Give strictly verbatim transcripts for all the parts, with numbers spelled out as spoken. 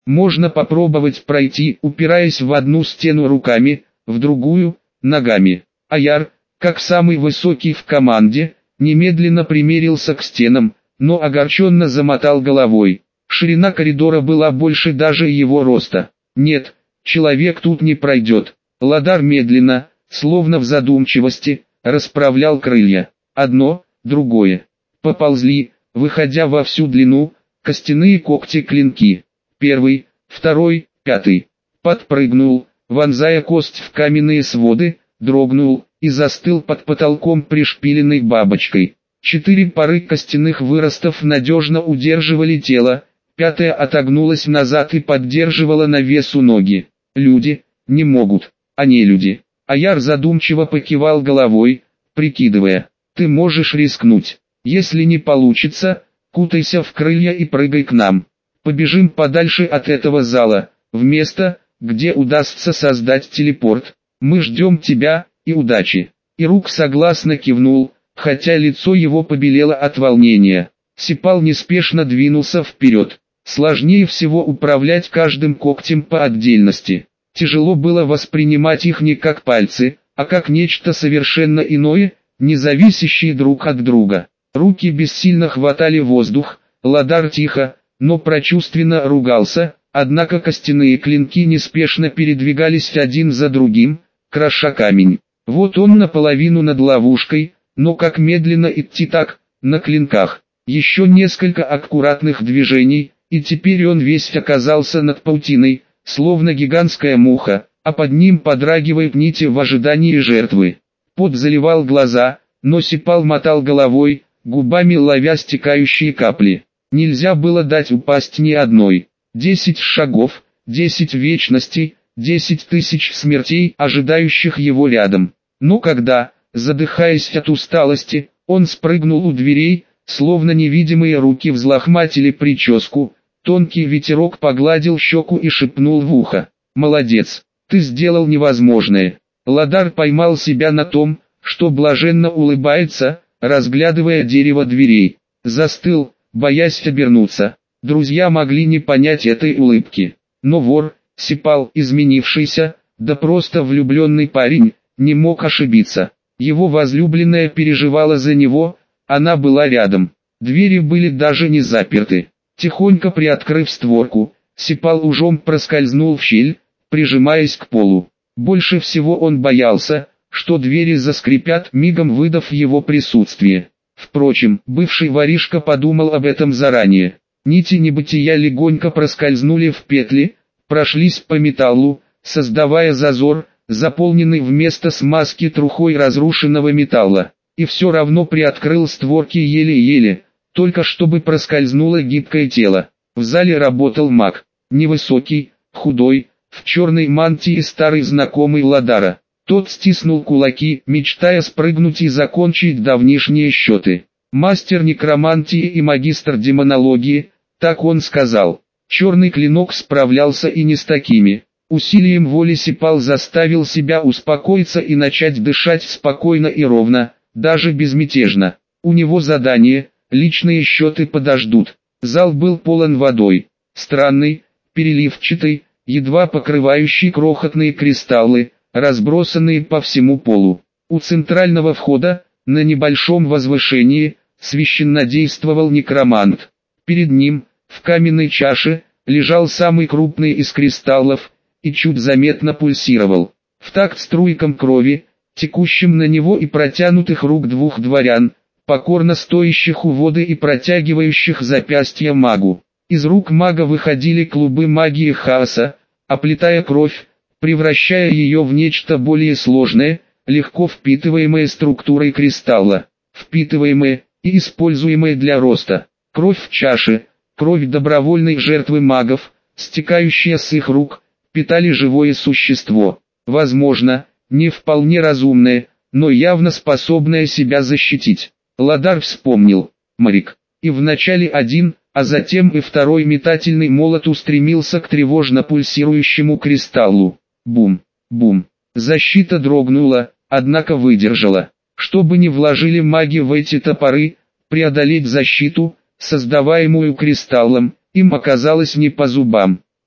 Можно попробовать пройти, упираясь в одну стену руками, в другую – ногами. Аяр, как самый высокий в команде, немедленно примерился к стенам, но огорченно замотал головой. Ширина коридора была больше даже его роста. Нет, человек тут не пройдет. Ладар медленно, словно в задумчивости, расправлял крылья. Одно, другое. Поползли, выходя во всю длину, костяные когти-клинки. Первый, второй, пятый. Подпрыгнул, вонзая кость в каменные своды, дрогнул и застыл под потолком пришпиленной бабочкой. Четыре пары костяных выростов надежно удерживали тело, пятая отогнулась назад и поддерживала на весу ноги. Люди не могут, а не люди. Аяр задумчиво покивал головой, прикидывая: ты можешь рискнуть. Если не получится, кутайся в крылья и прыгай к нам. Побежим подальше от этого зала, в место, где удастся создать телепорт. Мы ждем тебя, и удачи. Ирук согласно кивнул, хотя лицо его побелело от волнения. Сипал неспешно двинулся вперед. Сложнее всего управлять каждым когтем по отдельности. Тяжело было воспринимать их не как пальцы, а как нечто совершенно иное, не зависящее друг от друга. Руки бессильно хватали воздух, Ладар тихо, но прочувственно ругался, однако костяные клинки неспешно передвигались один за другим, кроша камень. Вот он наполовину над ловушкой, но как медленно идти так, на клинках. Еще несколько аккуратных движений, и теперь он весь оказался над паутиной, словно гигантская муха, а под ним подрагивают нити в ожидании жертвы. Пот заливал глаза, но Сипал мотал головой, губами ловя стекающие капли. Нельзя было дать упасть ни одной. Десять шагов, десять вечностей, десять тысяч смертей, ожидающих его рядом. Но когда, задыхаясь от усталости, он спрыгнул у дверей, словно невидимые руки взлохматили прическу, тонкий ветерок погладил щеку и шепнул в ухо: «Молодец, ты сделал невозможное». Ладар поймал себя на том, что блаженно улыбается, разглядывая дерево дверей. Застыл, боясь обернуться. Друзья могли не понять этой улыбки. Но вор, Сипал, изменившийся, да просто влюбленный парень, не мог ошибиться. Его возлюбленная переживала за него, она была рядом. Двери были даже не заперты. Тихонько приоткрыв створку, Сипал ужом проскользнул в щель, прижимаясь к полу. Больше всего он боялся, что двери заскрипят, мигом выдав его присутствие. Впрочем, бывший воришка подумал об этом заранее. Нити небытия легонько проскользнули в петли, прошлись по металлу, создавая зазор, заполненный вместо смазки трухой разрушенного металла. И все равно приоткрыл створки еле-еле, только чтобы проскользнуло гибкое тело. В зале работал маг. Невысокий, худой, в черной мантии старый знакомый Ладара. Тот стиснул кулаки, мечтая спрыгнуть и закончить давнишние счеты. Мастер некромантии и магистр демонологии, так он сказал. Черный клинок справлялся и не с такими. Усилием воли Сипал заставил себя успокоиться и начать дышать спокойно и ровно, даже безмятежно. У него задание, личные счеты подождут. Зал был полон водой. Странный, переливчатый, едва покрывающий крохотные кристаллы, разбросанные по всему полу. У центрального входа, на небольшом возвышении, священнодействовал некромант. Перед ним, в каменной чаше, лежал самый крупный из кристаллов, и чуть заметно пульсировал. В такт струйкам крови, текущим на него и протянутых рук двух дворян, покорно стоящих у воды и протягивающих запястья магу. Из рук мага выходили клубы магии хаоса, оплетая кровь, превращая ее в нечто более сложное, легко впитываемое структурой кристалла, впитываемое и используемое для роста. Кровь в чаше, кровь добровольной жертвы магов, стекающая с их рук, питали живое существо. Возможно, не вполне разумное, но явно способное себя защитить. Ладар вспомнил. Марик. И вначале один, а затем и второй метательный молот устремился к тревожно пульсирующему кристаллу. Бум, бум. Защита дрогнула, однако выдержала. Что бы ни вложили маги в эти топоры, преодолеть защиту, создаваемую кристаллом, им оказалось не по зубам.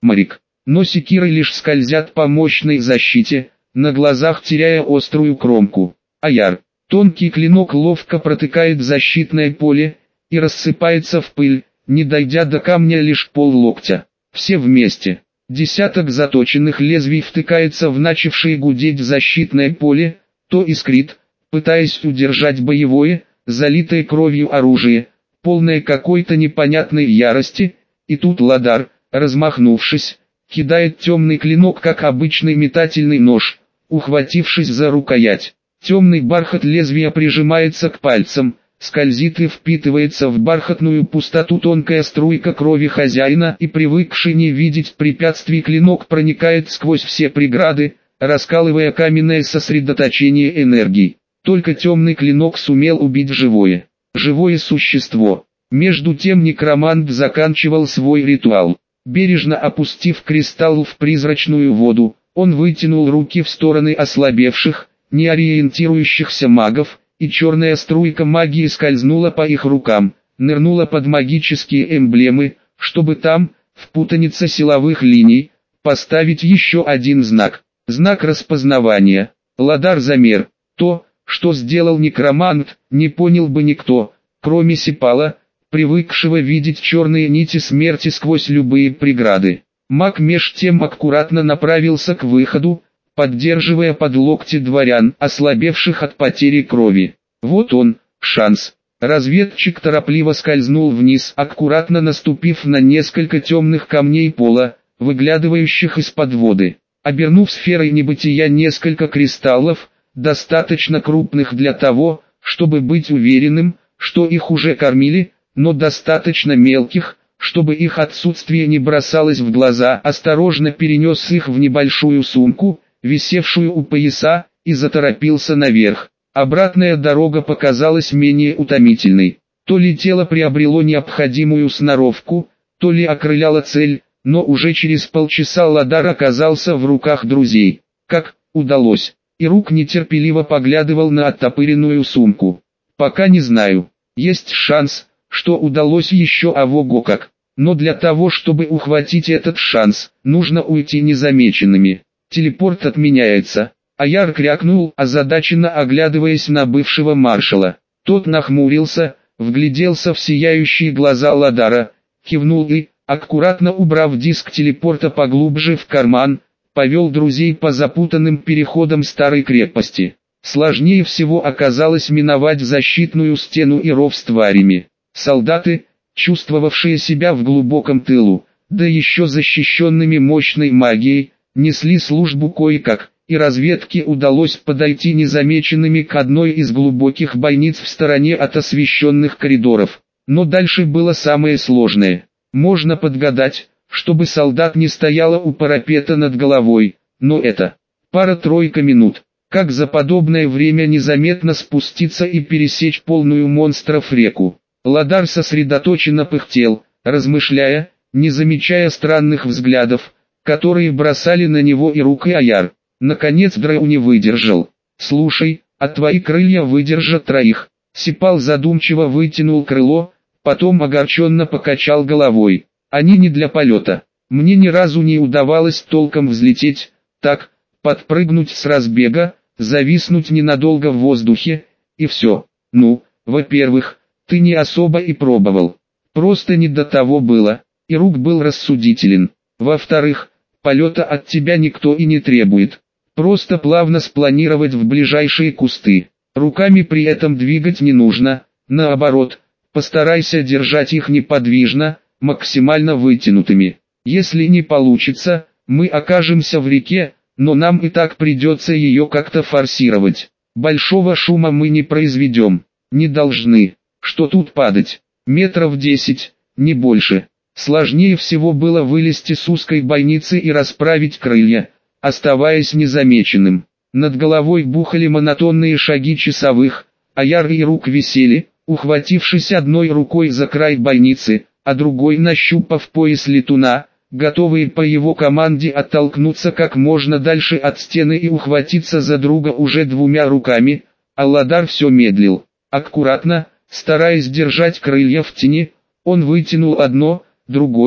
Марик. Но секиры лишь скользят по мощной защите, на глазах теряя острую кромку. Аяр. Тонкий клинок ловко протыкает защитное поле и рассыпается в пыль, не дойдя до камня лишь поллоктя. Все вместе. Десяток заточенных лезвий втыкается в начавшее гудеть защитное поле, то искрит, пытаясь удержать боевое, залитое кровью оружие, полное какой-то непонятной ярости, и тут Ладар, размахнувшись, кидает темный клинок как обычный метательный нож, ухватившись за рукоять. Темный бархат лезвия прижимается к пальцам, скользит и впитывается в бархатную пустоту тонкая струйка крови хозяина, и привыкший не видеть препятствий клинок проникает сквозь все преграды, раскалывая каменное сосредоточение энергии. Только темный клинок сумел убить живое, живое существо. Между тем некромант заканчивал свой ритуал. Бережно опустив кристалл в призрачную воду, он вытянул руки в стороны ослабевших, не ориентирующихся магов, и черная струйка магии скользнула по их рукам, нырнула под магические эмблемы, чтобы там, в путанице силовых линий, поставить еще один знак. Знак распознавания. Ладар замер. То, что сделал некромант, не понял бы никто, кроме Сипала, привыкшего видеть черные нити смерти сквозь любые преграды. Маг меж тем аккуратно направился к выходу, поддерживая под локти дворян, ослабевших от потери крови. Вот он, шанс. Разведчик торопливо скользнул вниз, аккуратно наступив на несколько темных камней пола, выглядывающих из-под воды. Обернув сферой небытия несколько кристаллов, достаточно крупных для того, чтобы быть уверенным, что их уже кормили, но достаточно мелких, чтобы их отсутствие не бросалось в глаза, осторожно перенес их в небольшую сумку, висевшую у пояса, и заторопился наверх. Обратная дорога показалась менее утомительной. То ли тело приобрело необходимую сноровку, то ли окрыляло цель, но уже через полчаса Ладар оказался в руках друзей. Как удалось? Ирук нетерпеливо поглядывал на оттопыренную сумку. Пока не знаю. Есть шанс, что удалось еще а ого как. Но для того, чтобы ухватить этот шанс, нужно уйти незамеченными. Телепорт отменяется. Аяр крякнул, озадаченно оглядываясь на бывшего маршала. Тот нахмурился, вгляделся в сияющие глаза Ладара, кивнул и, аккуратно убрав диск телепорта поглубже в карман, повел друзей по запутанным переходам старой крепости. Сложнее всего оказалось миновать защитную стену и ров с тварями. Солдаты, чувствовавшие себя в глубоком тылу, да еще защищенными мощной магией, несли службу кое-как, и разведке удалось подойти незамеченными к одной из глубоких бойниц в стороне от освещенных коридоров. Но дальше было самое сложное. Можно подгадать, чтобы солдат не стояла у парапета над головой, но это пара-тройка минут. Как за подобное время незаметно спуститься и пересечь полную монстров реку? Ладар сосредоточенно пыхтел, размышляя, не замечая странных взглядов, которые бросали на него Ирук и Аяр. Наконец Драу не выдержал. «Слушай, а твои крылья выдержат троих». Сипал задумчиво вытянул крыло, потом огорченно покачал головой. «Они не для полета. Мне ни разу не удавалось толком взлететь, так, подпрыгнуть с разбега, зависнуть ненадолго в воздухе, и все. Ну, во-первых, ты не особо и пробовал. Просто не до того было». Ирук был рассудителен. «Во-вторых, полета от тебя никто и не требует. Просто плавно спланировать в ближайшие кусты. Руками при этом двигать не нужно, наоборот, постарайся держать их неподвижно, максимально вытянутыми. Если не получится, мы окажемся в реке, но нам и так придется ее как-то форсировать. Большого шума мы не произведем, не должны. Что тут падать? Метров десять, не больше». Сложнее всего было вылезти с узкой бойницы и расправить крылья, оставаясь незамеченным. Над головой бухали монотонные шаги часовых, Аяр и Ирук висели, ухватившись одной рукой за край бойницы, а другой нащупав пояс летуна, готовые по его команде оттолкнуться как можно дальше от стены и ухватиться за друга уже двумя руками, а Ладар все медлил. Аккуратно, стараясь держать крылья в тени, он вытянул одно, другое,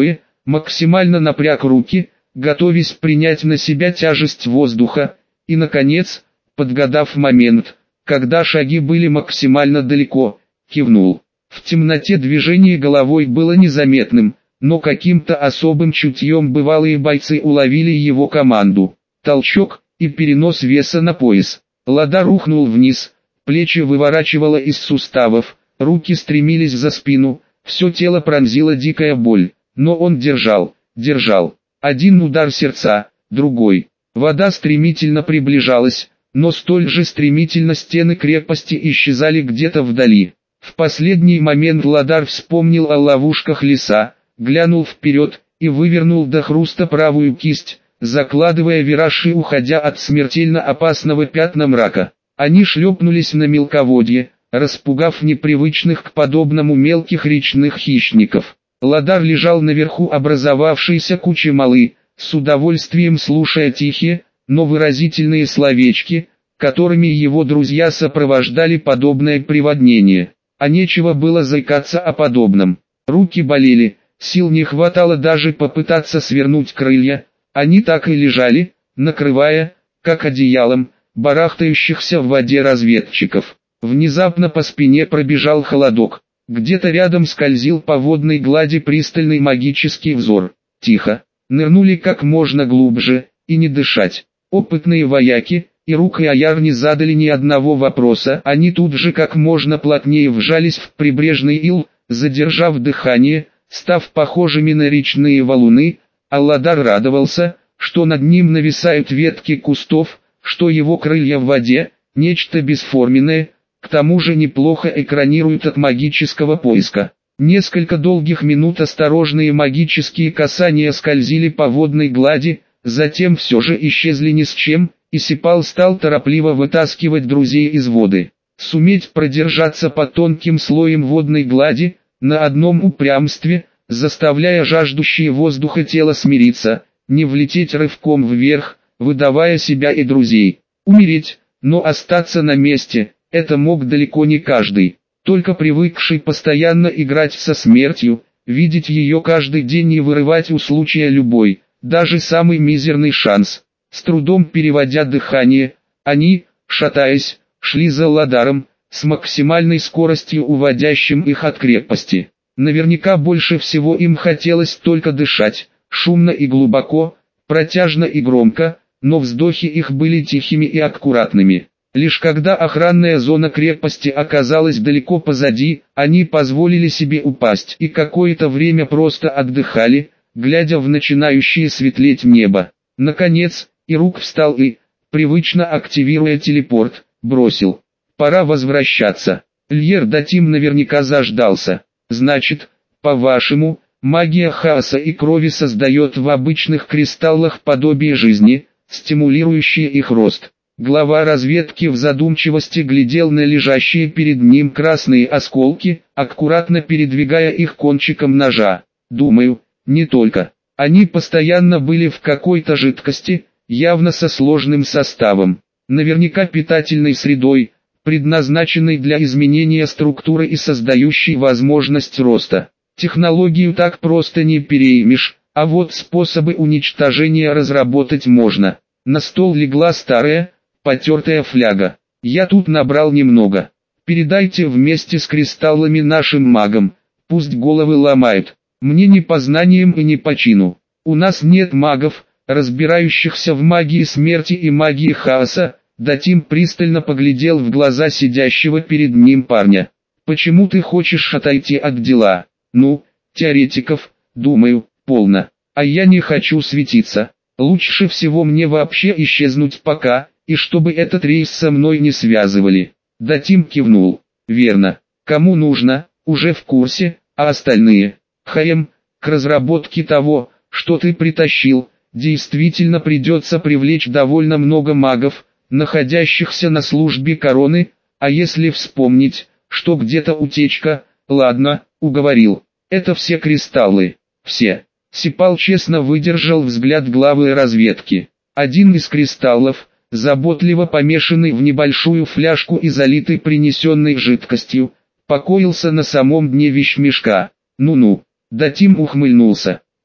максимально напряг руки, готовясь принять на себя тяжесть воздуха, и, наконец, подгадав момент, когда шаги были максимально далеко, кивнул. В темноте движение головой было незаметным, но каким-то особым чутьем бывалые бойцы уловили его команду. Толчок и перенос веса на пояс. Ладар рухнул вниз, плечи выворачивало из суставов, руки стремились за спину, все тело пронзила дикая боль, но он держал, держал. Один удар сердца, другой. Вода стремительно приближалась, но столь же стремительно стены крепости исчезали где-то вдали. В последний момент Ладар вспомнил о ловушках леса, глянул вперед и вывернул до хруста правую кисть, закладывая вираж и уходя от смертельно опасного пятна мрака. Они шлепнулись на мелководье, распугав непривычных к подобному мелких речных хищников. Ладар лежал наверху образовавшейся кучи малы, с удовольствием слушая тихие, но выразительные словечки, которыми его друзья сопровождали подобное приводнение. А нечего было заикаться о подобном. Руки болели, сил не хватало даже попытаться свернуть крылья, они так и лежали, накрывая, как одеялом, барахтающихся в воде разведчиков. Внезапно по спине пробежал холодок, где-то рядом скользил по водной глади пристальный магический взор. Тихо, нырнули как можно глубже, и не дышать. Опытные вояки, Ирук и Аяр не задали ни одного вопроса, они тут же как можно плотнее вжались в прибрежный ил, задержав дыхание, став похожими на речные валуны, а Ладар радовался, что над ним нависают ветки кустов, что его крылья в воде, нечто бесформенное, к тому же неплохо экранируют от магического поиска. Несколько долгих минут осторожные магические касания скользили по водной глади, затем все же исчезли ни с чем, и Сипал стал торопливо вытаскивать друзей из воды. Суметь продержаться под тонким слоем водной глади, на одном упрямстве, заставляя жаждущие воздуха тело смириться, не влететь рывком вверх, выдавая себя и друзей. Умереть, но остаться на месте, это мог далеко не каждый. Только привыкший постоянно играть со смертью, видеть ее каждый день и вырывать у случая любой, даже самый мизерный шанс. С трудом переводя дыхание, они, шатаясь, шли за Ладаром, с максимальной скоростью уводящим их от крепости. Наверняка больше всего им хотелось только дышать, шумно и глубоко, протяжно и громко, но вздохи их были тихими и аккуратными. Лишь когда охранная зона крепости оказалась далеко позади, они позволили себе упасть и какое-то время просто отдыхали, глядя в начинающее светлеть небо. Наконец, Ирук встал и, привычно активируя телепорт, бросил: «Пора возвращаться». Льер Датим наверняка заждался. «Значит, по-вашему, магия хаоса и крови создает в обычных кристаллах подобие жизни, стимулирующее их рост?» Глава разведки в задумчивости глядел на лежащие перед ним красные осколки, аккуратно передвигая их кончиком ножа. «Думаю, не только. Они постоянно были в какой-то жидкости, явно со сложным составом, наверняка питательной средой, предназначенной для изменения структуры и создающей возможность роста. Технологию так просто не переймешь, а вот способы уничтожения разработать можно». На стол легла старая, потертая фляга. «Я тут набрал немного. Передайте вместе с кристаллами нашим магам, пусть головы ломают. Мне не по знаниям и не по чину. У нас нет магов, разбирающихся в магии смерти и магии хаоса». Датим пристально поглядел в глаза сидящего перед ним парня. «Почему ты хочешь отойти от дела? Ну, теоретиков, думаю, полно. А я не хочу светиться. Лучше всего мне вообще исчезнуть пока, и чтобы этот рейс со мной не связывали». Датим кивнул. «Верно. Кому нужно, уже в курсе, а остальные? Хаем, к разработке того, что ты притащил, действительно придется привлечь довольно много магов, находящихся на службе короны, а если вспомнить, что где-то утечка, ладно, уговорил. Это все кристаллы, все». Сипал честно выдержал взгляд главы разведки. Один из кристаллов, заботливо помешанный в небольшую фляжку и залитый принесенной жидкостью, покоился на самом дне вещмешка. «Ну-ну», Датим ухмыльнулся.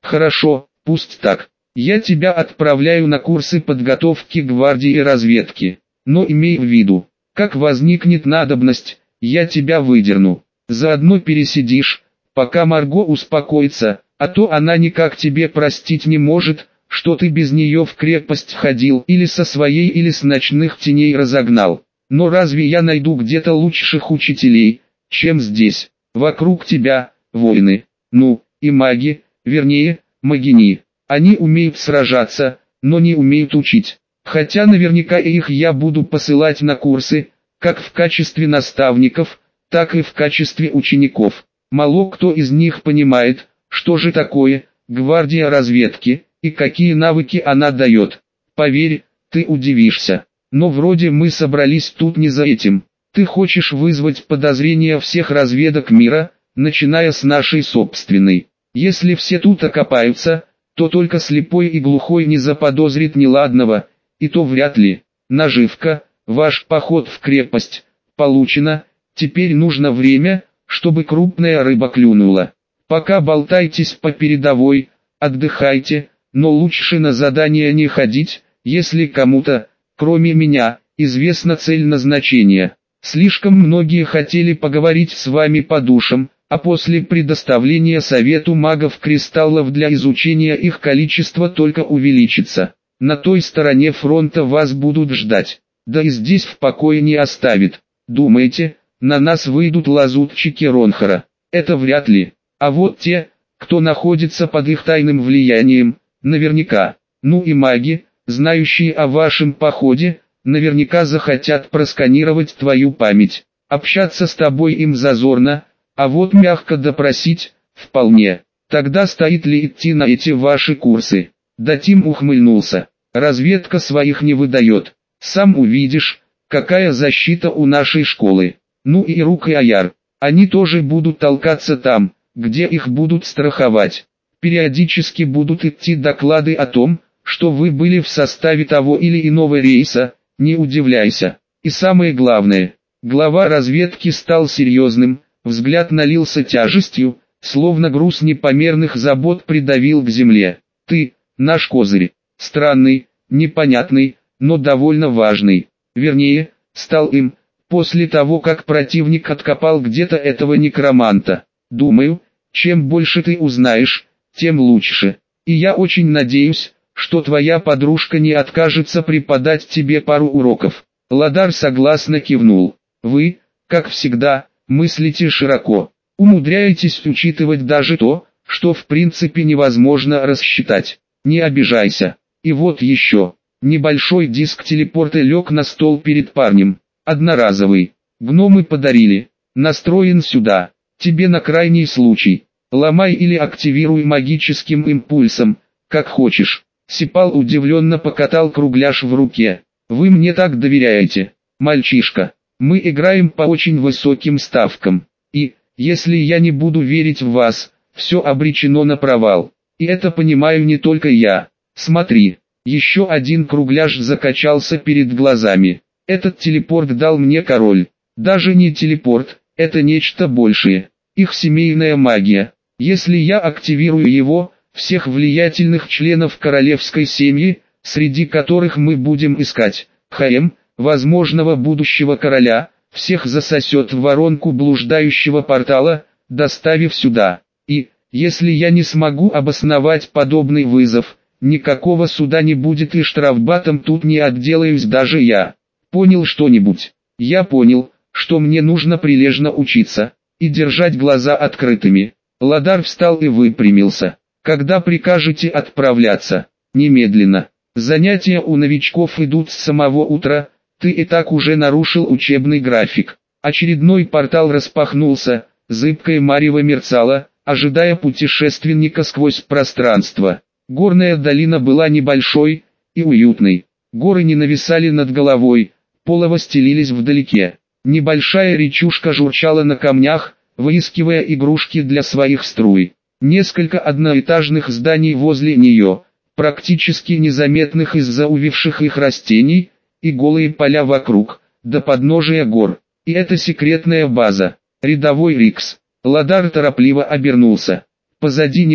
Хорошо, пусть так. Я тебя отправляю на курсы подготовки гвардии и разведки. Но имей в виду, как возникнет надобность, я тебя выдерну. Заодно пересидишь, пока Марго успокоится, а то она никак тебе простить не может, что ты без нее в крепость ходил или со своей или с ночных теней разогнал. Но разве я найду где-то лучших учителей, чем здесь? Вокруг тебя, воины, ну, и маги, вернее, магини. Они умеют сражаться, но не умеют учить. Хотя наверняка их я буду посылать на курсы, как в качестве наставников, так и в качестве учеников. Мало кто из них понимает, что же такое гвардия разведки и какие навыки она дает. Поверь, ты удивишься. Но вроде мы собрались тут не за этим. Ты хочешь вызвать подозрения всех разведок мира, начиная с нашей собственной. Если все тут окопаются, то только слепой и глухой не заподозрит неладного, и то вряд ли. Наживка, ваш поход в крепость, получена, теперь нужно время, чтобы крупная рыба клюнула. Пока болтайтесь по передовой, отдыхайте, но лучше на задание не ходить, если кому-то, кроме меня, известна цель назначения. Слишком многие хотели поговорить с вами по душам, а после предоставления Совету магов кристаллов для изучения их количество только увеличится. На той стороне фронта вас будут ждать, да и здесь в покое не оставит. Думаете, на нас выйдут лазутчики Ронхара? Это вряд ли. А вот те, кто находится под их тайным влиянием, наверняка. Ну и маги, знающие о вашем походе, наверняка захотят просканировать твою память. Общаться с тобой им зазорно, а вот мягко допросить – вполне. Тогда стоит ли идти на эти ваши курсы? Датим ухмыльнулся. Разведка своих не выдает. Сам увидишь, какая защита у нашей школы. Ну и Рук и Аяр. Они тоже будут толкаться там, где их будут страховать. Периодически будут идти доклады о том, что вы были в составе того или иного рейса, не удивляйся. И самое главное, глава разведки стал серьезным, взгляд налился тяжестью, словно груз непомерных забот придавил к земле. Ты, наш козырь, странный, непонятный, но довольно важный. Вернее, стал им, после того как противник откопал где-то этого некроманта. Думаю, чем больше ты узнаешь, тем лучше. И я очень надеюсь, что твоя подружка не откажется преподать тебе пару уроков. Ладар согласно кивнул. Вы, как всегда, мыслите широко. Умудряетесь учитывать даже то, что в принципе невозможно рассчитать. Не обижайся. И вот еще. Небольшой диск телепорта лег на стол перед парнем. Одноразовый. Гномы подарили. Настроен сюда. Тебе на крайний случай. Ломай или активируй магическим импульсом, как хочешь. Сипал удивленно покатал кругляш в руке. Вы мне так доверяете, мальчишка. Мы играем по очень высоким ставкам. И, если я не буду верить в вас, все обречено на провал. И это понимаю не только я. Смотри, еще один кругляш закачался перед глазами. Этот телепорт дал мне король. Даже не телепорт, это нечто большее. Их семейная магия. Если я активирую его, всех влиятельных членов королевской семьи, среди которых мы будем искать, ХМ, возможного будущего короля, всех засосет в воронку блуждающего портала, доставив сюда. И, если я не смогу обосновать подобный вызов, никакого суда не будет и штрафбатом тут не отделаюсь даже я. Понял что-нибудь? Я понял, что мне нужно прилежно учиться и держать глаза открытыми. Ладар встал и выпрямился. Когда прикажете отправляться? Немедленно. Занятия у новичков идут с самого утра, ты и так уже нарушил учебный график. Очередной портал распахнулся, зыбкое марево мерцало, ожидая путешественника сквозь пространство. Горная долина была небольшой и уютной. Горы не нависали над головой, полово стелились вдалеке. Небольшая речушка журчала на камнях, выискивая игрушки для своих струй. Несколько одноэтажных зданий возле нее, практически незаметных из-за увивших их растений, и голые поля вокруг, до подножия гор. И это секретная база. Рядовой Рикс. Ладар торопливо обернулся. Позади него,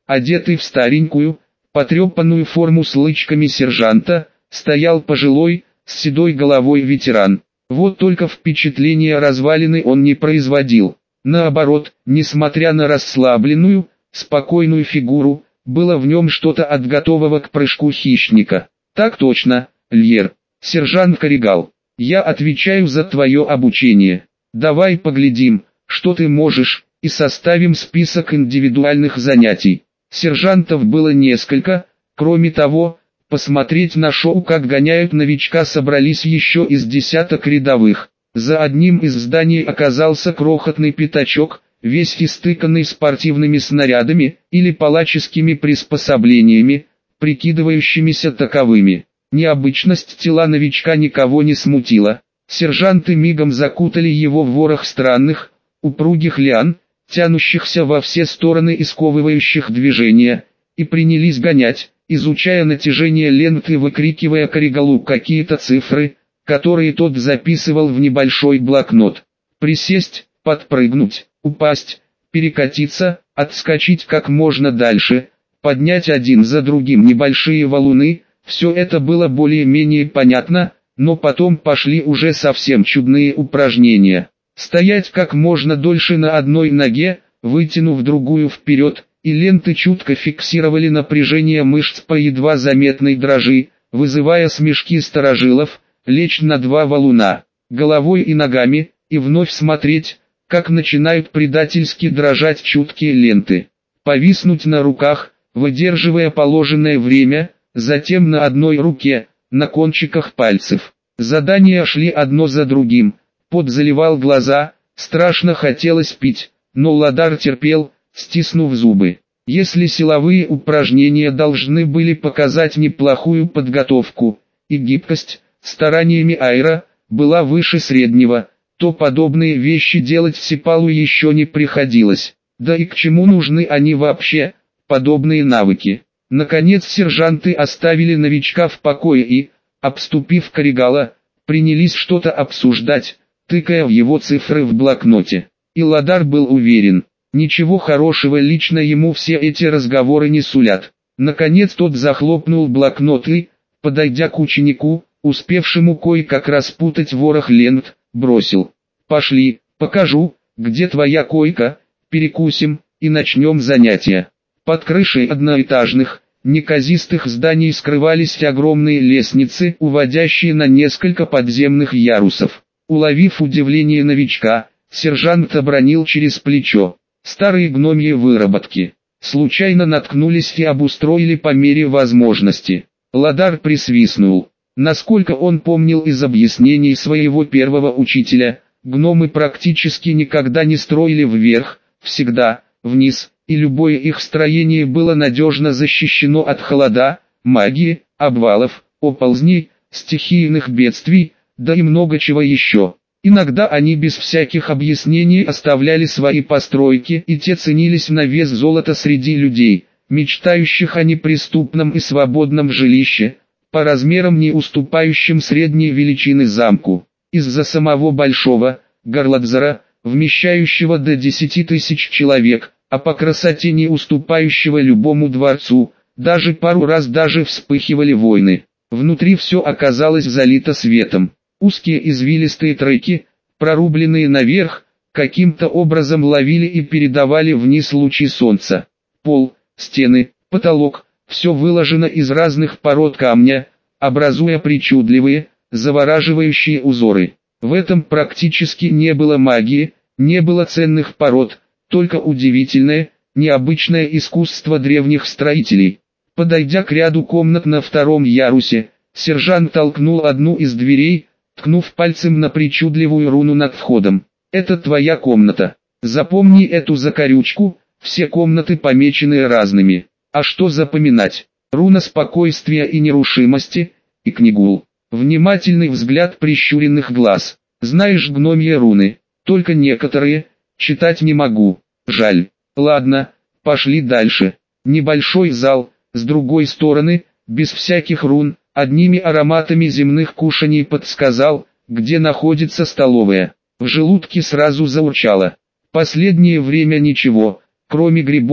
одетый в старенькую, потрепанную форму с лычками сержанта, стоял пожилой, с седой головой ветеран. Вот только впечатления развалины он не производил. Наоборот, несмотря на расслабленную, спокойную фигуру, было в нем что-то от готового к прыжку хищника. «Так точно, Льер, сержант Корригал. Я отвечаю за твое обучение. Давай поглядим, что ты можешь, и составим список индивидуальных занятий». Сержантов было несколько, кроме того, посмотреть на шоу, как гоняют новичка, собрались еще из десяток рядовых. За одним из зданий оказался крохотный пятачок, весь истыканный спортивными снарядами или палаческими приспособлениями, прикидывающимися таковыми. Необычность тела новичка никого не смутила. Сержанты мигом закутали его в ворох странных, упругих лиан, тянущихся во все стороны и сковывающих движения, и принялись гонять, изучая натяжение лент и выкрикивая Корригалу какие-то цифры, которые тот записывал в небольшой блокнот. Присесть, подпрыгнуть, упасть, перекатиться, отскочить как можно дальше, поднять один за другим небольшие валуны, все это было более-менее понятно, но потом пошли уже совсем чудные упражнения. Стоять как можно дольше на одной ноге, вытянув другую вперед, и ленты чутко фиксировали напряжение мышц по едва заметной дрожи, вызывая смешки старожилов, лечь на два валуна, головой и ногами, и вновь смотреть, как начинают предательски дрожать чуткие ленты. Повиснуть на руках, выдерживая положенное время, затем на одной руке, на кончиках пальцев. Задания шли одно за другим, пот заливал глаза, страшно хотелось пить, но Ладар терпел, стиснув зубы. Если силовые упражнения должны были показать неплохую подготовку, и гибкость, стараниями Айра, была выше среднего, то подобные вещи делать Сипалу еще не приходилось. Да и к чему нужны они вообще, подобные навыки? Наконец сержанты оставили новичка в покое и, обступив Корригала, принялись что-то обсуждать, тыкая в его цифры в блокноте. И Ладар был уверен, ничего хорошего лично ему все эти разговоры не сулят. Наконец тот захлопнул блокнот и, подойдя к ученику, успевшему кое-как распутать ворох лент, бросил: «Пошли, покажу, где твоя койка, перекусим, и начнем занятия». Под крышей одноэтажных, неказистых зданий скрывались огромные лестницы, уводящие на несколько подземных ярусов. Уловив удивление новичка, сержант обронил через плечо: «Старые гномьи выработки. Случайно наткнулись и обустроили по мере возможности». Ладар присвистнул. Насколько он помнил из объяснений своего первого учителя, гномы практически никогда не строили вверх, всегда вниз, и любое их строение было надежно защищено от холода, магии, обвалов, оползней, стихийных бедствий, да и много чего еще. Иногда они без всяких объяснений оставляли свои постройки, и те ценились на вес золота среди людей, мечтающих о неприступном и свободном жилище, по размерам не уступающим средней величины замку. Из-за самого большого, Горладзара, вмещающего до десяти тысяч человек, а по красоте не уступающего любому дворцу, даже пару раз даже вспыхивали войны. Внутри все оказалось залито светом. Узкие извилистые треки, прорубленные наверх, каким-то образом ловили и передавали вниз лучи солнца. Пол, стены, потолок, все выложено из разных пород камня, образуя причудливые, завораживающие узоры. В этом практически не было магии, не было ценных пород, только удивительное, необычное искусство древних строителей. Подойдя к ряду комнат на втором ярусе, сержант толкнул одну из дверей, ткнув пальцем на причудливую руну над входом. «Это твоя комната. Запомни эту закорючку, все комнаты помечены разными. А что запоминать? Руна спокойствия и нерушимости, и книгул». Внимательный взгляд прищуренных глаз. «Знаешь гномьи руны, только некоторые, читать не могу. Жаль. Ладно, пошли дальше». Небольшой зал, с другой стороны, без всяких рун, одними ароматами земных кушаний подсказал, где находится столовая. В желудке сразу заурчало. Последнее время ничего, кроме грибов,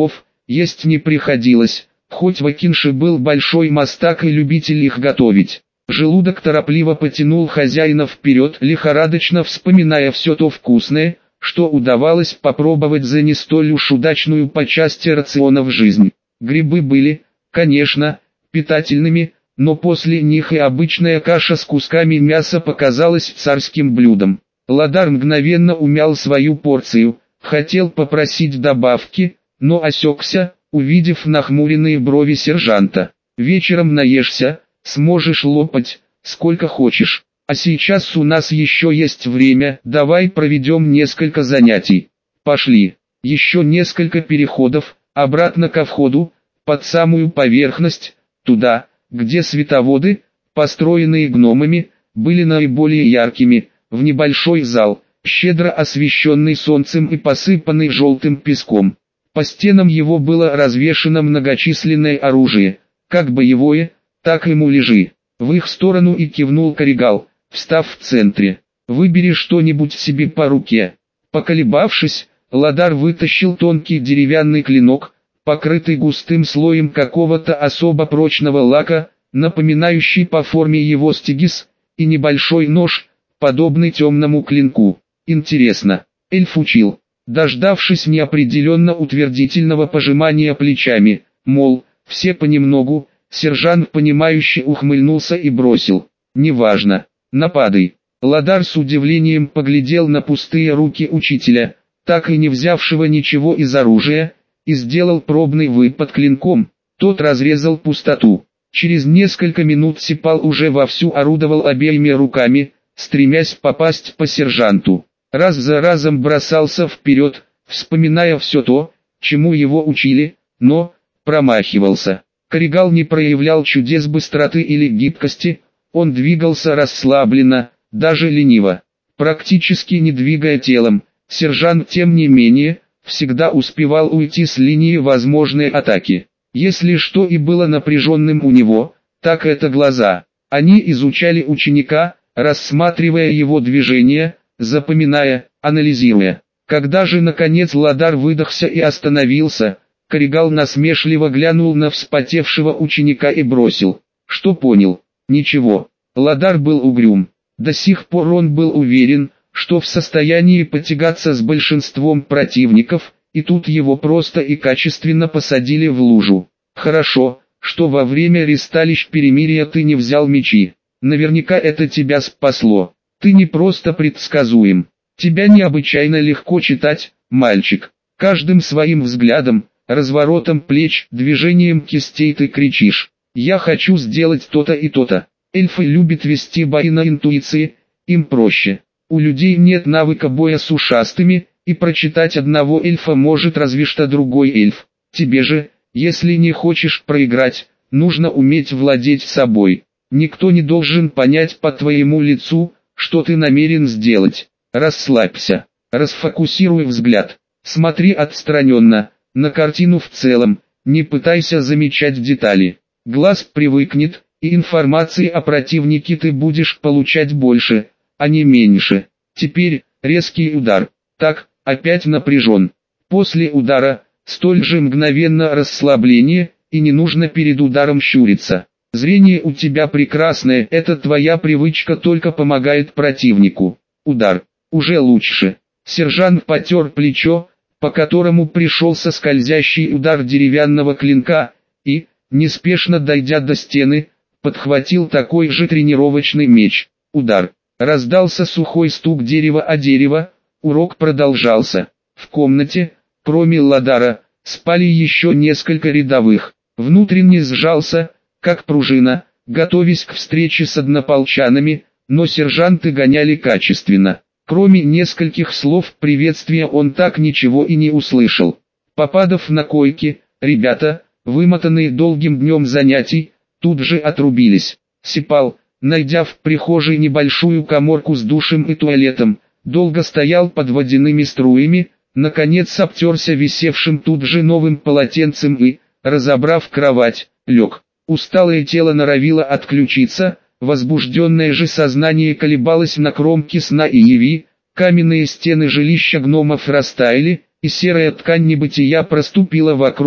есть не приходилось, хоть Вакинши был большой мастак и любитель их готовить. Желудок торопливо потянул хозяина вперед, лихорадочно вспоминая все то вкусное, что удавалось попробовать за не столь уж удачную по части рационов жизнь. Грибы были, конечно, питательными, но после них и обычная каша с кусками мяса показалась царским блюдом. Ладар мгновенно умял свою порцию, хотел попросить добавки, но осекся, увидев нахмуренные брови сержанта. «Вечером наешься, сможешь лопать, сколько хочешь. А сейчас у нас еще есть время, давай проведем несколько занятий. Пошли». Еще несколько переходов, обратно ко входу, под самую поверхность, туда, где световоды, построенные гномами, были наиболее яркими, в небольшой зал, щедро освещенный солнцем и посыпанный желтым песком. По стенам его было развешено многочисленное оружие, как боевое, так и муляжи. В их сторону и кивнул Коригал, встав в центре. «Выбери что-нибудь себе по руке». Поколебавшись, Ладар вытащил тонкий деревянный клинок, покрытый густым слоем какого-то особо прочного лака, напоминающий по форме его стигис, и небольшой нож, подобный темному клинку. Интересно, эльф учил, дождавшись неопределенно утвердительного пожимания плечами, мол, все понемногу, сержант понимающе ухмыльнулся и бросил: «Неважно, нападай». Ладар с удивлением поглядел на пустые руки учителя, так и не взявшего ничего из оружия, и сделал пробный выпад клинком. Тот разрезал пустоту. Через несколько минут Сипал уже вовсю орудовал обеими руками, стремясь попасть по сержанту. Раз за разом бросался вперед, вспоминая все то, чему его учили, но промахивался. Коригал не проявлял чудес быстроты или гибкости, он двигался расслабленно, даже лениво. Практически не двигая телом, сержант тем не менее, всегда успевал уйти с линии возможной атаки. Если что и было напряженным у него, так это глаза. Они изучали ученика, рассматривая его движения, запоминая, анализируя. Когда же наконец Ладар выдохся и остановился, Коригал насмешливо глянул на вспотевшего ученика и бросил: «Что понял?» «Ничего». Ладар был угрюм. До сих пор он был уверен, что в состоянии потягаться с большинством противников, и тут его просто и качественно посадили в лужу. «Хорошо, что во время ресталищ перемирия ты не взял мечи. Наверняка это тебя спасло. Ты не просто предсказуем. Тебя необычайно легко читать, мальчик. Каждым своим взглядом, разворотом плеч, движением кистей ты кричишь: «Я хочу сделать то-то и то-то». Эльфы любят вести бои на интуиции, им проще. У людей нет навыка боя с ушастыми, и прочитать одного эльфа может разве что другой эльф. Тебе же, если не хочешь проиграть, нужно уметь владеть собой. Никто не должен понять по твоему лицу, что ты намерен сделать. Расслабься, расфокусируй взгляд, смотри отстраненно, на картину в целом, не пытайся замечать детали. Глаз привыкнет, и информации о противнике ты будешь получать больше, а не меньше. Теперь, резкий удар. Так, опять напряжен. После удара, столь же мгновенно расслабление, и не нужно перед ударом щуриться. Зрение у тебя прекрасное, это твоя привычка только помогает противнику. Удар. Уже лучше. Сержант потер плечо, по которому пришелся скользящий удар деревянного клинка, и, неспешно дойдя до стены, подхватил такой же тренировочный меч. Удар. Раздался сухой стук дерева о дерево, урок продолжался. В комнате, кроме Ладара, спали еще несколько рядовых. Внутренне сжался, как пружина, готовясь к встрече с однополчанами, но сержанты гоняли качественно. Кроме нескольких слов приветствия он так ничего и не услышал. Попадав на койки, ребята, вымотанные долгим днем занятий, тут же отрубились. Сипал, найдя в прихожей небольшую каморку с душем и туалетом, долго стоял под водяными струями, наконец обтерся висевшим тут же новым полотенцем и, разобрав кровать, лег. Усталое тело норовило отключиться, возбужденное же сознание колебалось на кромке сна и яви, каменные стены жилища гномов растаяли, и серая ткань небытия проступила вокруг,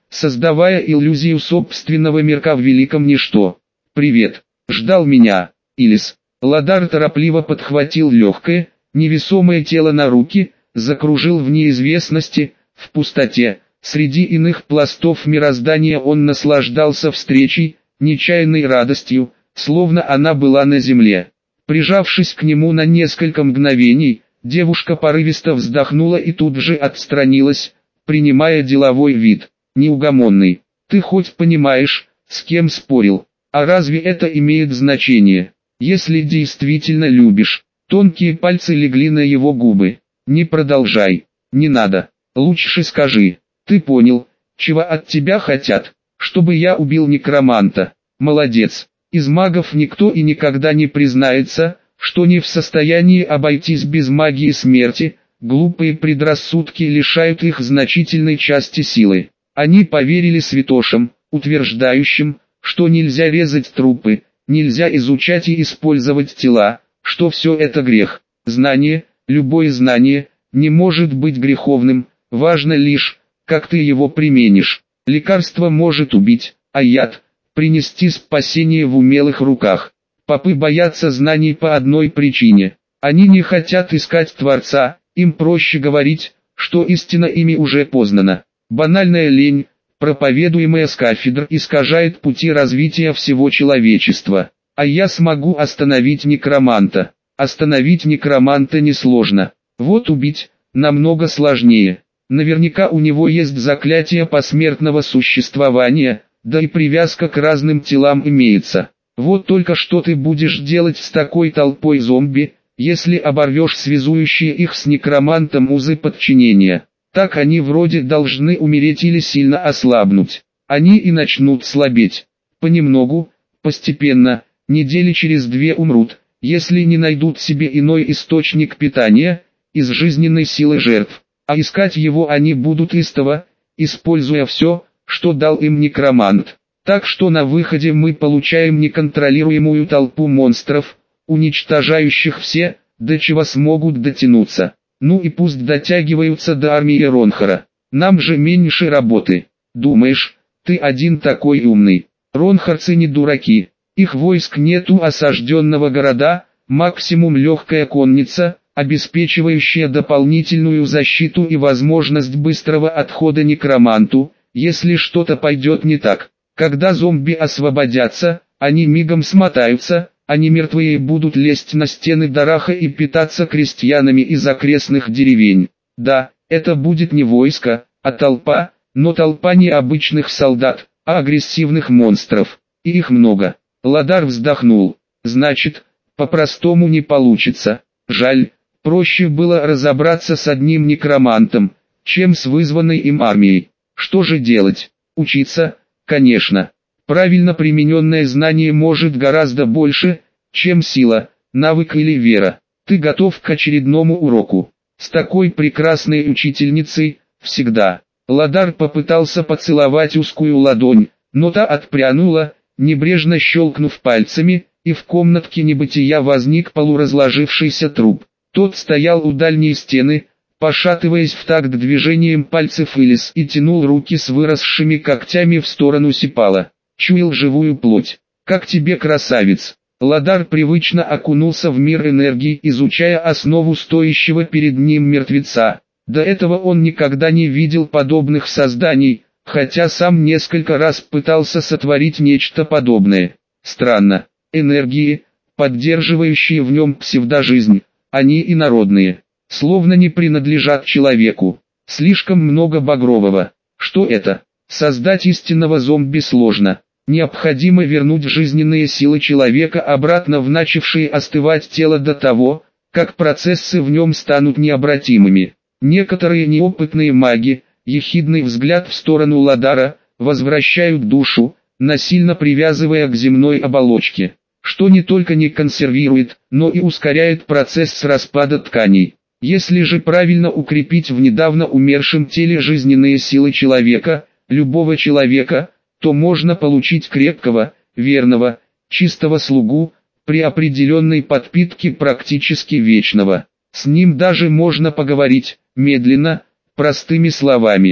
создавая иллюзию собственного мирка в великом ничто. «Привет, ждал меня, Илис». Ладар торопливо подхватил легкое, невесомое тело на руки, закружил в неизвестности, в пустоте. Среди иных пластов мироздания он наслаждался встречей, нечаянной радостью, словно она была на земле. Прижавшись к нему на несколько мгновений, девушка порывисто вздохнула и тут же отстранилась, принимая деловой вид. «Неугомонный, ты хоть понимаешь, с кем спорил? А разве это имеет значение? Если действительно любишь». Тонкие пальцы легли на его губы. «Не продолжай, не надо, лучше скажи, ты понял, чего от тебя хотят, чтобы я убил некроманта?» «Молодец, из магов никто и никогда не признается, что не в состоянии обойтись без магии смерти, глупые предрассудки лишают их значительной части силы. Они поверили святошам, утверждающим, что нельзя резать трупы, нельзя изучать и использовать тела, что все это грех. Знание, любое знание, не может быть греховным, важно лишь, как ты его применишь. Лекарство может убить, а яд – принести спасение в умелых руках. Попы боятся знаний по одной причине. Они не хотят искать Творца, им проще говорить, что истина ими уже познана. Банальная лень, проповедуемая с кафедр, искажает пути развития всего человечества. А я смогу остановить некроманта. Остановить некроманта несложно. Вот убить, намного сложнее. Наверняка у него есть заклятие посмертного существования, да и привязка к разным телам имеется. Вот только что ты будешь делать с такой толпой зомби, если оборвешь связующие их с некромантом узы подчинения? Так они вроде должны умереть или сильно ослабнуть. Они и начнут слабеть. Понемногу, постепенно, недели через две умрут, если не найдут себе иной источник питания, из жизненной силы жертв. А искать его они будут истово, используя все, что дал им некромант. Так что на выходе мы получаем неконтролируемую толпу монстров, уничтожающих все, до чего смогут дотянуться. Ну и пусть дотягиваются до армии Ронхара. Нам же меньше работы. Думаешь, ты один такой умный? Ронхарцы не дураки. Их войск нету осажденного города, максимум легкая конница, обеспечивающая дополнительную защиту и возможность быстрого отхода некроманту, если что-то пойдет не так. Когда зомби освободятся, они мигом смотаются, они мертвые будут лезть на стены Дараха и питаться крестьянами из окрестных деревень. Да, это будет не войско, а толпа, но толпа не обычных солдат, а агрессивных монстров. И их много. Ладар вздохнул. Значит, по-простому не получится. Жаль, проще было разобраться с одним некромантом, чем с вызванной им армией. Что же делать? Учиться, конечно. Правильно примененное знание может гораздо больше, чем сила, навык или вера. Ты готов к очередному уроку. С такой прекрасной учительницей, всегда. Ладар попытался поцеловать узкую ладонь, но та отпрянула, небрежно щелкнув пальцами, и в комнатке небытия возник полуразложившийся труп. Тот стоял у дальней стены, пошатываясь в такт движением пальцев Илис, и тянул руки с выросшими когтями в сторону Сипала. Чуял живую плоть. «Как тебе, красавец?» Ладар привычно окунулся в мир энергии, изучая основу стоящего перед ним мертвеца. До этого он никогда не видел подобных созданий, хотя сам несколько раз пытался сотворить нечто подобное. Странно. Энергии, поддерживающие в нем псевдожизнь, они инородные, словно не принадлежат человеку. Слишком много багрового. Что это? Создать истинного зомби сложно. Необходимо вернуть жизненные силы человека обратно в начавшее остывать тело до того, как процессы в нем станут необратимыми. Некоторые неопытные маги, ехидный взгляд в сторону Ладара, возвращают душу, насильно привязывая к земной оболочке, что не только не консервирует, но и ускоряет процесс распада тканей. Если же правильно укрепить в недавно умершем теле жизненные силы человека, любого человека, то можно получить крепкого, верного, чистого слугу, при определенной подпитке практически вечного. С ним даже можно поговорить, медленно, простыми словами.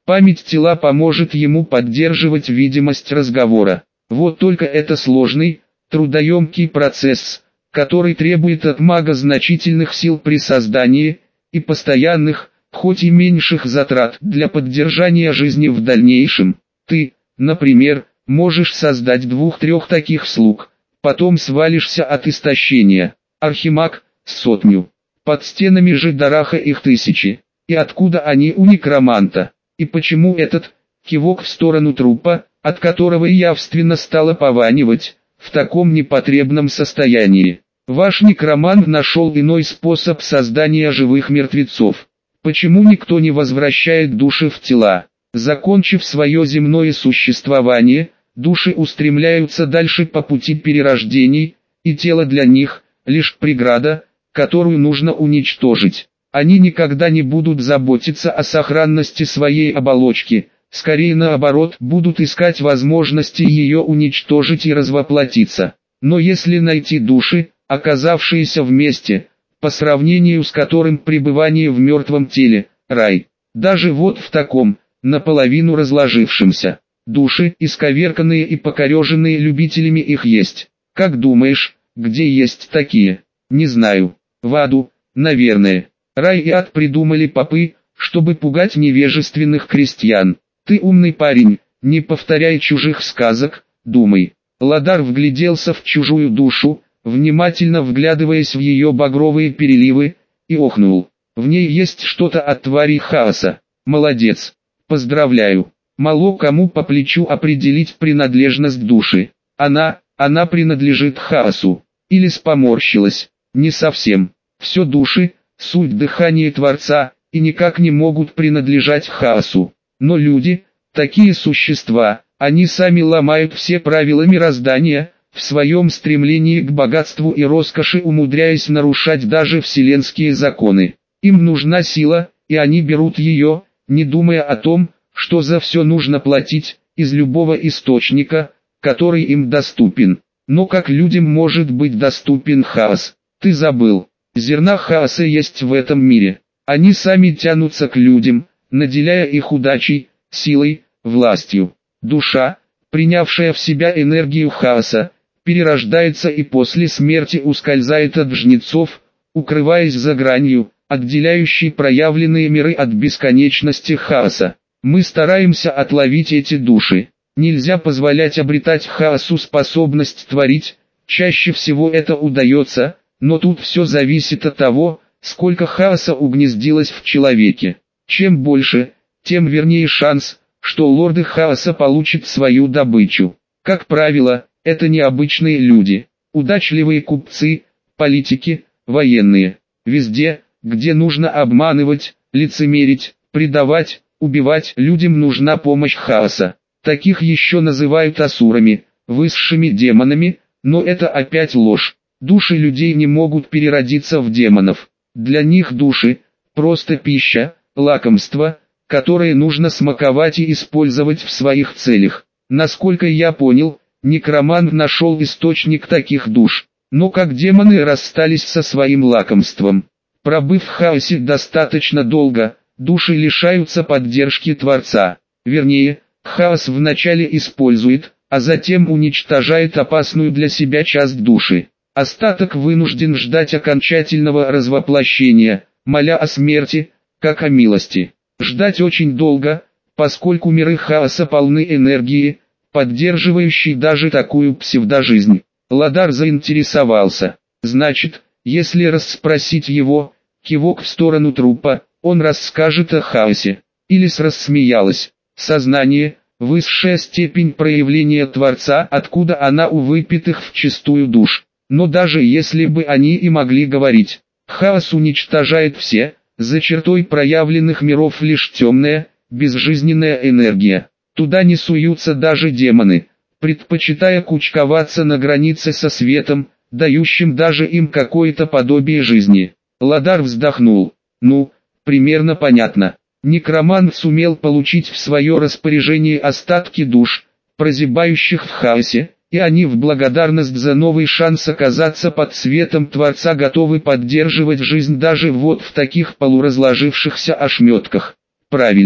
Память тела поможет ему поддерживать видимость разговора. Вот только это сложный, трудоемкий процесс, который требует от мага значительных сил при создании и постоянных, хоть и меньших затрат для поддержания жизни в дальнейшем. Ты, например, можешь создать двух-трех таких слуг, потом свалишься от истощения. Архимаг – сотню. Под стенами же Дараха их тысячи. И откуда они у некроманта? И почему этот кивок в сторону трупа, от которого явственно стало пованивать, в таком непотребном состоянии? Ваш некромант нашел иной способ создания живых мертвецов. Почему никто не возвращает души в тела? Закончив свое земное существование, души устремляются дальше по пути перерождений, и тело для них – лишь преграда, которую нужно уничтожить. Они никогда не будут заботиться о сохранности своей оболочки, скорее наоборот, будут искать возможности ее уничтожить и развоплотиться. Но если найти души, оказавшиеся вместе, по сравнению с которым пребывание в мертвом теле – рай, даже вот в таком, наполовину разложившемся, души, исковерканные и покореженные любителями их есть. Как думаешь, где есть такие? Не знаю. В аду, наверное. Рай и ад придумали попы, чтобы пугать невежественных крестьян. Ты умный парень, не повторяй чужих сказок, думай. Ладар вгляделся в чужую душу, внимательно вглядываясь в ее багровые переливы, и охнул. В ней есть что-то от тварей хаоса. Молодец. Поздравляю. Мало кому по плечу определить принадлежность души. Она, она принадлежит хаосу. Илис поморщилась. Не совсем. Все души, суть дыхания Творца, и никак не могут принадлежать хаосу. Но люди, такие существа, они сами ломают все правила мироздания, в своем стремлении к богатству и роскоши умудряясь нарушать даже вселенские законы. Им нужна сила, и они берут ее, не думая о том, что за все нужно платить, из любого источника, который им доступен. Но как людям может быть доступен хаос? Ты забыл. Зерна хаоса есть в этом мире. Они сами тянутся к людям, наделяя их удачей, силой, властью. Душа, принявшая в себя энергию хаоса, перерождается и после смерти ускользает от жнецов, укрываясь за гранью, отделяющей проявленные миры от бесконечности хаоса. Мы стараемся отловить эти души. Нельзя позволять обретать хаосу способность творить, чаще всего это удается, но тут все зависит от того, сколько хаоса угнездилось в человеке. Чем больше, тем вернее шанс, что лорды хаоса получат свою добычу. Как правило, это необычные люди, удачливые купцы, политики, военные. Везде, где нужно обманывать, лицемерить, предавать, убивать, людям нужна помощь хаоса. Таких еще называют асурами, высшими демонами, но это опять ложь. Души людей не могут переродиться в демонов. Для них души – просто пища, лакомство, которое нужно смаковать и использовать в своих целях. Насколько я понял, некромант нашел источник таких душ. Но как демоны расстались со своим лакомством? Пробыв в хаосе достаточно долго, души лишаются поддержки Творца. Вернее, хаос вначале использует, а затем уничтожает опасную для себя часть души. Остаток вынужден ждать окончательного развоплощения, моля о смерти, как о милости. Ждать очень долго, поскольку миры хаоса полны энергии, поддерживающей даже такую псевдожизнь. Ладар заинтересовался. Значит, если расспросить его, кивок в сторону трупа, он расскажет о хаосе. Илис рассмеялась. Сознание – высшая степень проявления Творца, откуда она у выпитых вчистую душ. Но даже если бы они и могли говорить, хаос уничтожает все, за чертой проявленных миров лишь темная, безжизненная энергия. Туда не суются даже демоны, предпочитая кучковаться на границе со светом, дающим даже им какое-то подобие жизни. Ладар вздохнул. Ну, примерно понятно. Некромант сумел получить в свое распоряжение остатки душ, прозябающих в хаосе, и они в благодарность за новый шанс оказаться под светом Творца готовы поддерживать жизнь даже вот в таких полуразложившихся ошметках. Правильно.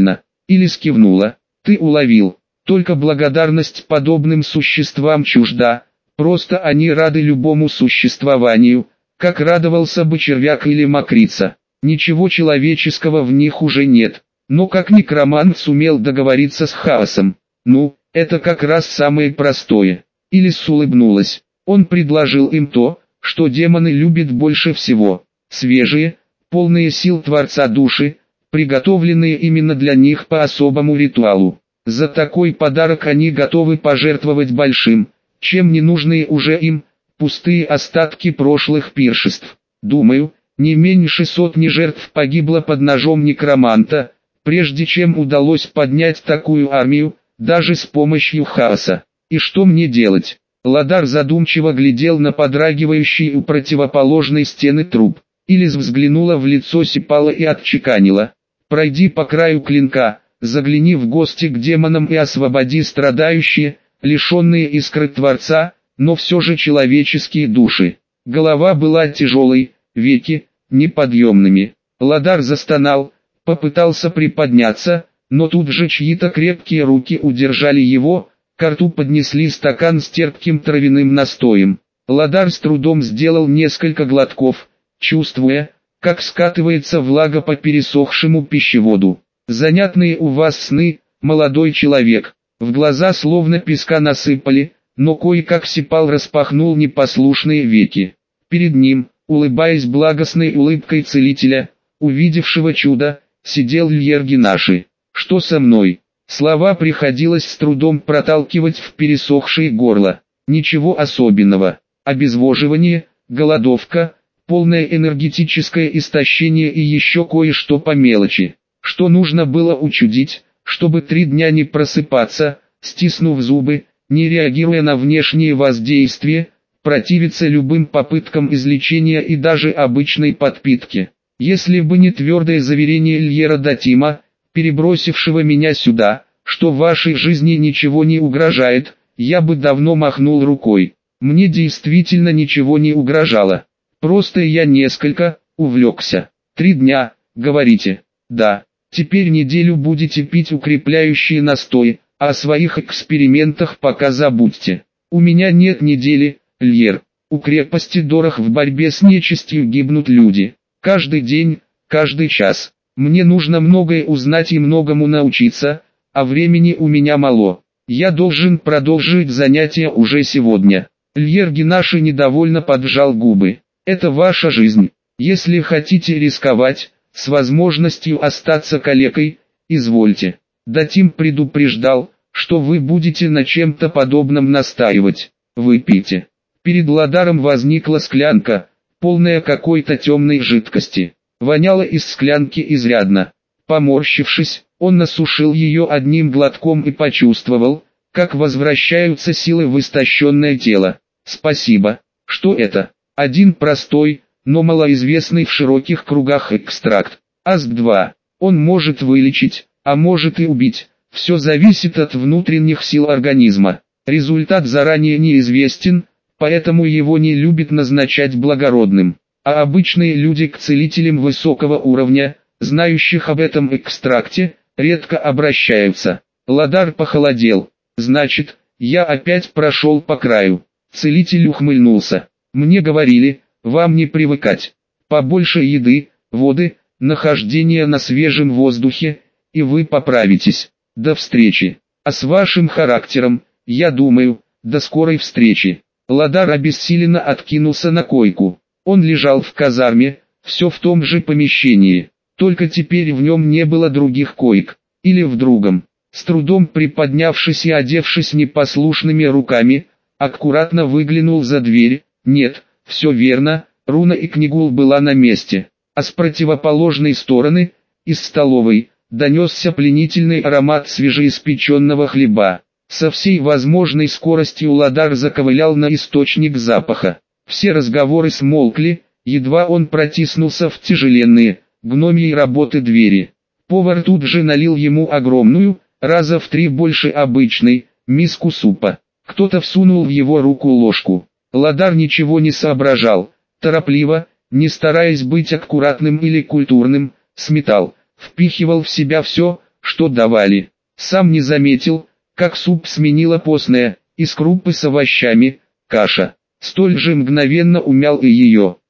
Или скивнула. Ты уловил. Только благодарность подобным существам чужда. Просто они рады любому существованию, как радовался бы червяк или мокрица. Ничего человеческого в них уже нет. Но как некромант сумел договориться с хаосом? Ну, это как раз самое простое. Илис улыбнулась. Он предложил им то, что демоны любят больше всего. Свежие, полные сил Творца души, приготовленные именно для них по особому ритуалу. За такой подарок они готовы пожертвовать большим, чем ненужные уже им, пустые остатки прошлых пиршеств. Думаю, не меньше сотни жертв погибло под ножом некроманта, прежде чем удалось поднять такую армию, даже с помощью хаоса. И что мне делать? Ладар задумчиво глядел на подрагивающий у противоположной стены труп. Илис взглянула в лицо Сипала и отчеканила. Пройди по краю клинка, загляни в гости к демонам и освободи страдающие, лишенные искры Творца, но все же человеческие души. Голова была тяжелой, веки неподъемными. Ладар застонал, попытался приподняться, но тут же чьи-то крепкие руки удержали его, ко рту поднесли стакан с терпким травяным настоем. Ладар с трудом сделал несколько глотков, чувствуя, как скатывается влага по пересохшему пищеводу. «Занятные у вас сны, молодой человек». В глаза словно песка насыпали, но кое-как Сипал распахнул непослушные веки. Перед ним, улыбаясь благостной улыбкой целителя, увидевшего чудо, сидел Льер Генаши. «Что со мной?» Слова приходилось с трудом проталкивать в пересохшее горло. Ничего особенного. Обезвоживание, голодовка, полное энергетическое истощение и еще кое-что по мелочи. Что нужно было учудить, чтобы три дня не просыпаться, стиснув зубы, не реагируя на внешние воздействия, противиться любым попыткам излечения и даже обычной подпитки. Если бы не твердое заверение Льера Датима, перебросившего меня сюда, что в вашей жизни ничего не угрожает, я бы давно махнул рукой. Мне действительно ничего не угрожало. Просто я несколько увлекся. Три дня, говорите? Да. Теперь неделю будете пить укрепляющие настои, а о своих экспериментах пока забудьте. У меня нет недели, Льер. У крепости Дорох в борьбе с нечистью гибнут люди. Каждый день, каждый час. Мне нужно многое узнать и многому научиться, а времени у меня мало. Я должен продолжить занятия уже сегодня. Льер Генаши недовольно поджал губы. Это ваша жизнь. Если хотите рисковать, с возможностью остаться калекой, извольте. Датим предупреждал, что вы будете на чем-то подобном настаивать. Выпейте. Перед Ладаром возникла склянка, полная какой-то темной жидкости. Воняло из склянки изрядно. Поморщившись, он осушил ее одним глотком и почувствовал, как возвращаются силы в истощенное тело. Спасибо. Что это? Один простой, но малоизвестный в широких кругах экстракт. Аск два. Он может вылечить, а может и убить. Все зависит от внутренних сил организма. Результат заранее неизвестен, поэтому его не любят назначать благородным. А обычные люди к целителям высокого уровня, знающих об этом экстракте, редко обращаются. Ладар похолодел. Значит, я опять прошел по краю. Целитель ухмыльнулся. Мне говорили, вам не привыкать. Побольше еды, воды, нахождение на свежем воздухе, и вы поправитесь. До встречи. А с вашим характером, я думаю, до скорой встречи. Ладар обессиленно откинулся на койку. Он лежал в казарме, все в том же помещении, только теперь в нем не было других коек, или в другом. С трудом приподнявшись и одевшись непослушными руками, аккуратно выглянул за дверь. Нет, все верно, Руна и Книгул была на месте, а с противоположной стороны, из столовой, донесся пленительный аромат свежеиспеченного хлеба. Со всей возможной скоростью Ладар заковылял на источник запаха. Все разговоры смолкли, едва он протиснулся в тяжеленные, гномьей работы двери. Повар тут же налил ему огромную, раза в три больше обычной, миску супа. Кто-то всунул в его руку ложку. Ладар ничего не соображал, торопливо, не стараясь быть аккуратным или культурным, сметал, впихивал в себя все, что давали. Сам не заметил, как суп сменила постная, из крупы с овощами, каша. Столь же мгновенно умял и ее.